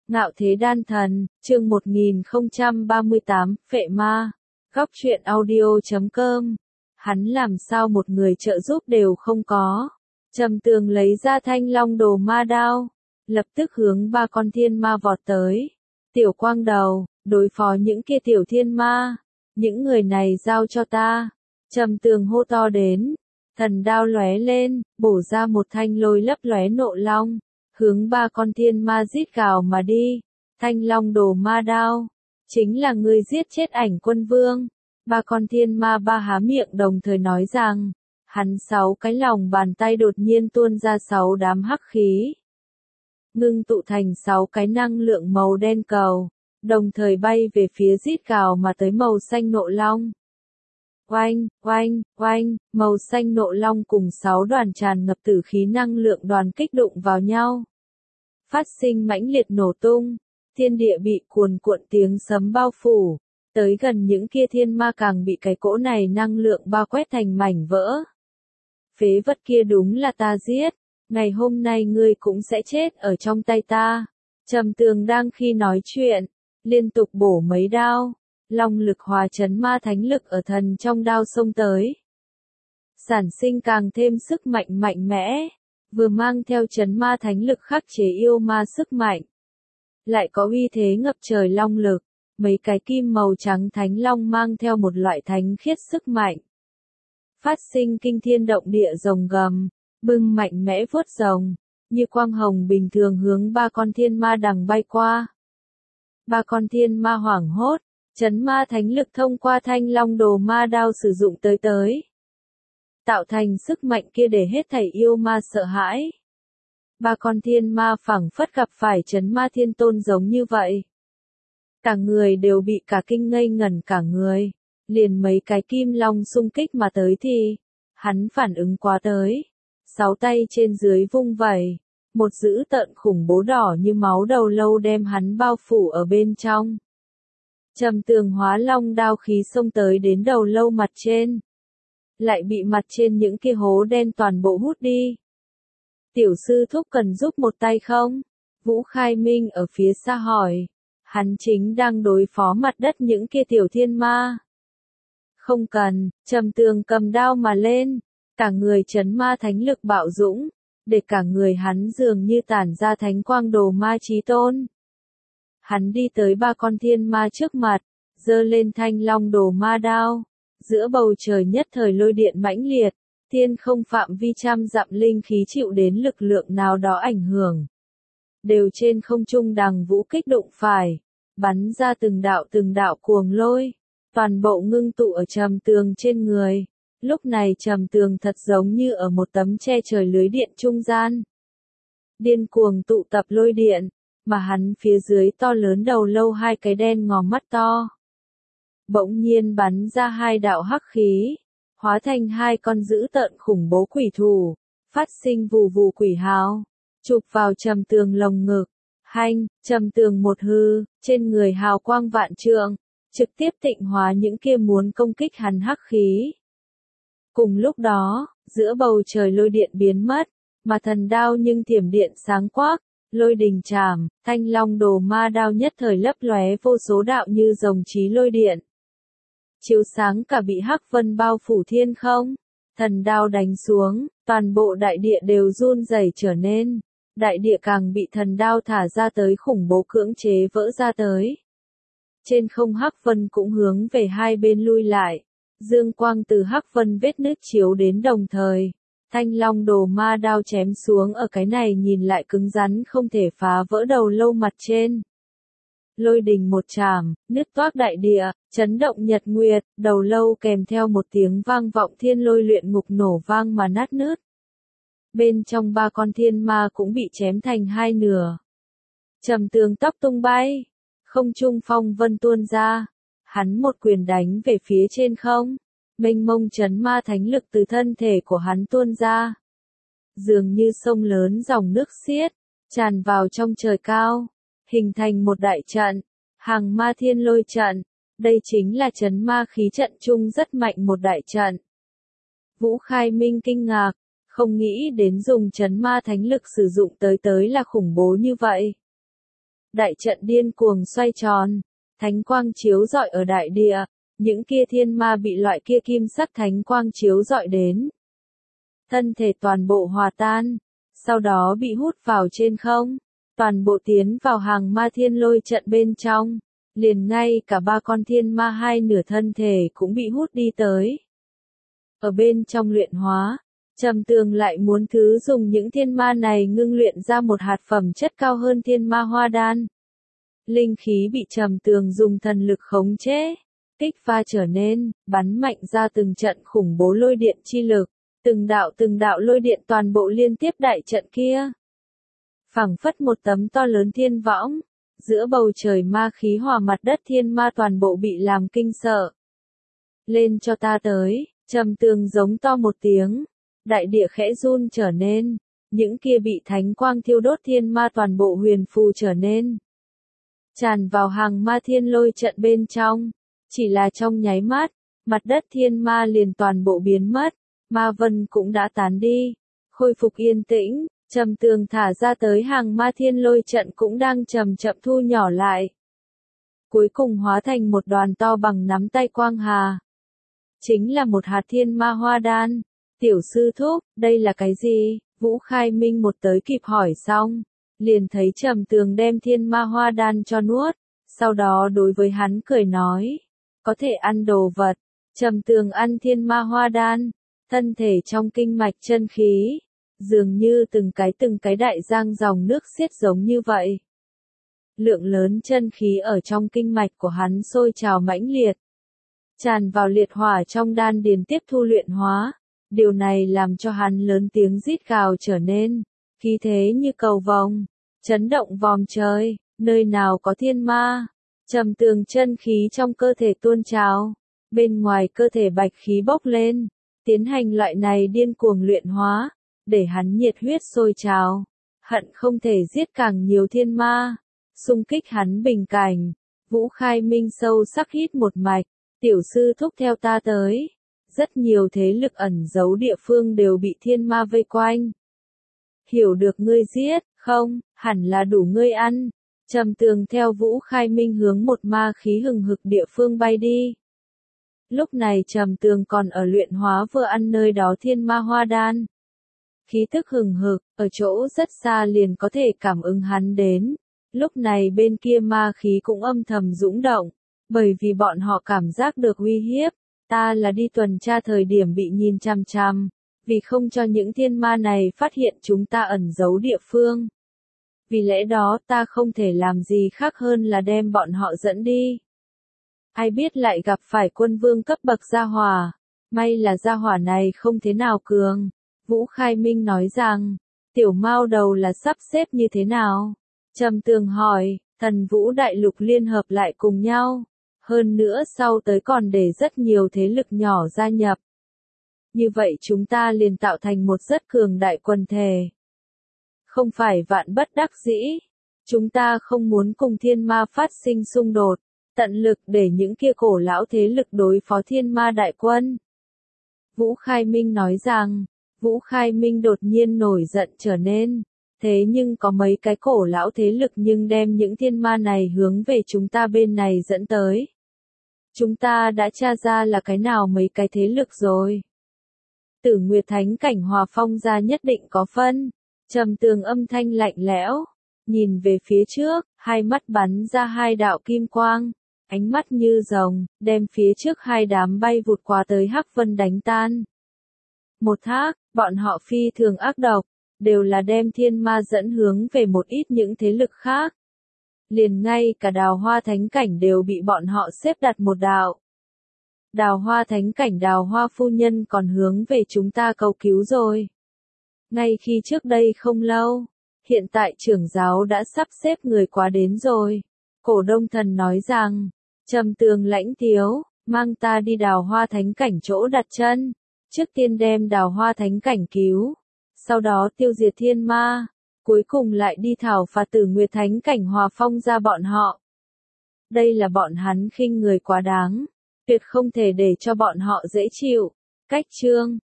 Ngạo thế đan thần, chương 1038, phệ ma. Góc truyện audio.com. Hắn làm sao một người trợ giúp đều không có. Trầm Tường lấy ra thanh long đồ ma đao, lập tức hướng ba con thiên ma vọt tới. Tiểu Quang Đầu, đối phó những kia tiểu thiên ma, những người này giao cho ta. Trầm Tường hô to đến, thần đao lóe lên, bổ ra một thanh lôi lấp lóe nộ long, hướng ba con thiên ma rít gào mà đi. Thanh long đồ ma đao, chính là ngươi giết chết Ảnh Quân Vương. Ba con thiên ma ba há miệng đồng thời nói rằng, hắn 6 cái lòng bàn tay đột nhiên tuôn ra 6 đám hắc khí, ngưng tụ thành 6 cái năng lượng màu đen cầu, đồng thời bay về phía rít gào mà tới màu xanh nộ long. Oanh, oanh, oanh, màu xanh nộ long cùng 6 đoàn tràn ngập tử khí năng lượng đoàn kích đụng vào nhau, phát sinh mãnh liệt nổ tung, thiên địa bị cuồn cuộn tiếng sấm bao phủ, tới gần những kia thiên ma càng bị cái cỗ này năng lượng bao quét thành mảnh vỡ. Phế vật kia đúng là ta giết, ngày hôm nay ngươi cũng sẽ chết ở trong tay ta. Trầm Tường đang khi nói chuyện, liên tục bổ mấy đao, long lực hòa chấn ma thánh lực ở thần trong đao xông tới, sản sinh càng thêm sức mạnh mạnh mẽ, vừa mang theo chấn ma thánh lực khắc chế yêu ma sức mạnh, lại có uy thế ngập trời long lực, mấy cái kim màu trắng thánh long mang theo một loại thánh khiết sức mạnh, phát sinh kinh thiên động địa rồng gầm, bừng mạnh mẽ vuốt rồng, như quang hồng bình thường hướng ba con thiên ma đằng bay qua. Ba con thiên ma hoảng hốt, chấn ma thánh lực thông qua thanh long đồ ma đao sử dụng tới, tạo thành sức mạnh kia để hết thảy yêu ma sợ hãi. Ba con thiên ma phảng phất gặp phải chấn ma thiên tôn giống như vậy. Cả người đều bị cả kinh ngây ngẩn cả người, liền mấy cái kim long xung kích mà tới thì, hắn phản ứng quá tới. 6 tay trên dưới vung vẩy, một dữ tợn khủng bố đỏ như máu đầu lâu đem hắn bao phủ ở bên trong. Trầm Tường hóa long đao khí xông tới đến đầu lâu mặt trên, lại bị mặt trên những kia hố đen toàn bộ hút đi. Tiểu sư thúc cần giúp một tay không? Vũ Khai Minh ở phía xa hỏi, hắn chính đang đối phó mặt đất những kia tiểu thiên ma. Không cần, Trầm Tường cầm đao mà lên, cả người chấn ma thánh lực bạo dũng, để cả người hắn dường như tản ra thánh quang đồ ma chí tôn. Hắn đi tới ba con thiên ma trước mặt, giơ lên thanh long đồ ma đao, giữa bầu trời nhất thời lôi điện mãnh liệt, thiên không phạm vi trăm dặm linh khí chịu đến lực lượng nào đó ảnh hưởng, đều trên không trung đằng vũ kích đụng phải, bắn ra từng đạo cuồng lôi, toàn bộ ngưng tụ ở Trầm Tường trên người. Lúc này Trầm Tường thật giống như ở một tấm che trời lưới điện trung gian, điên cuồng tụ tập lôi điện, mà hắn phía dưới to lớn đầu lâu 2 cái đen ngòm mắt to, bỗng nhiên bắn ra 2 đạo hắc khí, hóa thành 2 con dữ tợn khủng bố quỷ thủ, phát sinh vù vù quỷ hào, chụp vào Trầm Tường lồng ngực. Hanh, Trầm Tường một hư, trên người hào quang vạn trượng, trực tiếp tịnh hóa những kia muốn công kích hắn hắc khí. Cùng lúc đó, giữa bầu trời lôi điện biến mất, mà thần đao nhưng thiểm điện sáng quắc, lôi đình chảm, thanh long đồ ma đao nhất thời lấp lóe vô số đạo như rồng chí lôi điện, chiếu sáng cả bị hắc vân bao phủ thiên không. Thần đao đánh xuống, toàn bộ đại địa đều run rẩy trở nên, đại địa càng bị thần đao thả ra tới khủng bố cưỡng chế vỡ ra tới. Trên không hắc vân cũng hướng về hai bên lui lại, dương quang từ hắc vân vết nứt chiếu đến đồng thời, thanh long đồ ma đao chém xuống ở cái này nhìn lại cứng rắn không thể phá vỡ đầu lâu mặt trên. Lôi đình một chảm, nứt toác đại địa, chấn động nhật nguyệt, đầu lâu kèm theo một tiếng vang vọng thiên lôi luyện ngục nổ vang mà nát nứt. Bên trong ba con thiên ma cũng bị chém thành 2 nửa. Trầm Tường tóc tung bay, không trung phong vân tuôn ra, hắn một quyền đánh về phía trên không, mênh mông chấn ma thánh lực từ thân thể của hắn tuôn ra, dường như sông lớn dòng nước xiết, tràn vào trong trời cao, hình thành một đại trận, hàng ma thiên lôi trận. Đây chính là chấn ma khí trận chung rất mạnh một đại trận. Vũ Khai Minh kinh ngạc, không nghĩ đến dùng chấn ma thánh lực sử dụng tới là khủng bố như vậy. đại trận điên cuồng xoay tròn, thánh quang chiếu rọi ở đại địa, những kia thiên ma bị loại kia kim sắc thánh quang chiếu rọi đến. Thân thể toàn bộ hòa tan, sau đó bị hút vào trên không, toàn bộ tiến vào hàng ma thiên lôi trận bên trong, liền ngay cả ba con thiên ma hai nửa thân thể cũng bị hút đi tới. Ở bên trong luyện hóa, Trầm Tường lại muốn thứ dùng những thiên ma này ngưng luyện ra một hạt phẩm chất cao hơn thiên ma hoa đan. Linh khí bị Trầm Tường dùng thần lực khống chế, kích pha trở nên, bắn mạnh ra từng trận khủng bố lôi điện chi lực, từng đạo lôi điện toàn bộ liên tiếp đại trận kia. Phảng phất một tấm to lớn thiên võng, giữa bầu trời ma khí hòa mặt đất thiên ma toàn bộ bị làm kinh sợ. Lên cho ta tới, Trầm Tường giống to một tiếng, đại địa khẽ run trở nên, những kia bị thánh quang thiêu đốt thiên ma toàn bộ huyền phù trở nên. Tràn vào hàng ma thiên lôi trận bên trong, chỉ là trong nháy mắt, mặt đất thiên ma liền toàn bộ biến mất, ma vân cũng đã tán đi, khôi phục yên tĩnh, Trầm Tường thả ra tới hàng ma thiên lôi trận cũng đang chậm chậm thu nhỏ lại. Cuối cùng hóa thành một đoàn to bằng nắm tay quang hà. Chính là một hạt thiên ma hoa đan. Tiểu sư thúc, đây là cái gì? Vũ Khai Minh một tới kịp hỏi xong, liền thấy Trầm Tường đem thiên ma hoa đan cho nuốt, sau đó đối với hắn cười nói, có thể ăn đồ vật. Trầm Tường ăn thiên ma hoa đan, thân thể trong kinh mạch chân khí, dường như từng cái đại giang dòng nước xiết giống như vậy. Lượng lớn chân khí ở trong kinh mạch của hắn sôi trào mãnh liệt, tràn vào liệt hỏa trong đan điền tiếp thu luyện hóa. Điều này làm cho hắn lớn tiếng rít gào trở nên, khí thế như cầu vồng, chấn động vòm trời, nơi nào có thiên ma. Trầm Tường chân khí trong cơ thể tuôn trào, bên ngoài cơ thể bạch khí bốc lên, tiến hành loại này điên cuồng luyện hóa, để hắn nhiệt huyết sôi trào, hận không thể giết càng nhiều thiên ma, xung kích hắn bình cảnh. Vũ Khai Minh sâu sắc hít một mạch, tiểu sư thúc theo ta tới. Rất nhiều thế lực ẩn giấu địa phương đều bị thiên ma vây quanh. Hiểu được ngươi giết, không, hẳn là đủ ngươi ăn. Trầm Tường theo Vũ Khai Minh hướng một ma khí hừng hực địa phương bay đi. Lúc này Trầm Tường còn ở luyện hóa vừa ăn nơi đó thiên ma hoa đan. Khí tức hừng hực, ở chỗ rất xa liền có thể cảm ứng hắn đến. Lúc này bên kia ma khí cũng âm thầm dũng động, bởi vì bọn họ cảm giác được uy hiếp. Ta là đi tuần tra thời điểm bị nhìn chằm chằm, vì không cho những thiên ma này phát hiện chúng ta ẩn giấu địa phương. Vì lẽ đó ta không thể làm gì khác hơn là đem bọn họ dẫn đi. Ai biết lại gặp phải quân vương cấp bậc gia hỏa, may là gia hỏa này không thế nào cường. Vũ Khai Minh nói rằng, tiểu mao đầu là sắp xếp như thế nào? Trầm Tường hỏi, Thần Vũ Đại Lục liên hợp lại cùng nhau. Hơn nữa sau tới còn để rất nhiều thế lực nhỏ gia nhập. Như vậy chúng ta liền tạo thành một rất cường đại quần thể. Không phải vạn bất đắc dĩ. Chúng ta không muốn cùng thiên ma phát sinh xung đột, tận lực để những kia cổ lão thế lực đối phó thiên ma đại quân. Vũ Khai Minh nói rằng, Vũ Khai Minh đột nhiên nổi giận trở nên. Thế nhưng có mấy cái cổ lão thế lực nhưng đem những thiên ma này hướng về chúng ta bên này dẫn tới. Chúng ta đã tra ra là cái nào mấy cái thế lực rồi. Tử Nguyệt Thánh Cảnh Hòa Phong gia nhất định có phân. Trầm Tường âm thanh lạnh lẽo, nhìn về phía trước, hai mắt bắn ra hai đạo kim quang, ánh mắt như rồng, đem phía trước hai đám bay vụt qua tới Hắc Vân đánh tan. Một thác, bọn họ phi thường ác độc, đều là đem thiên ma dẫn hướng về một ít những thế lực khác. Liền ngay cả Đào Hoa Thánh Cảnh đều bị bọn họ xếp đặt một đạo. Đào Hoa Thánh Cảnh Đào Hoa phu nhân còn hướng về chúng ta cầu cứu rồi. Ngay khi trước đây không lâu, hiện tại trưởng giáo đã sắp xếp người quá đến rồi. Cổ Đông Thần nói rằng, Trầm Tường lãnh thiếu, mang ta đi Đào Hoa Thánh Cảnh chỗ đặt chân. Trước tiên đem Đào Hoa Thánh Cảnh cứu, sau đó tiêu diệt thiên ma. Cuối cùng lại đi thảo phạt Tử Nguyệt Thánh Cảnh Hòa Phong ra bọn họ. Đây là bọn hắn khinh người quá đáng, tuyệt không thể để cho bọn họ dễ chịu. Cách chương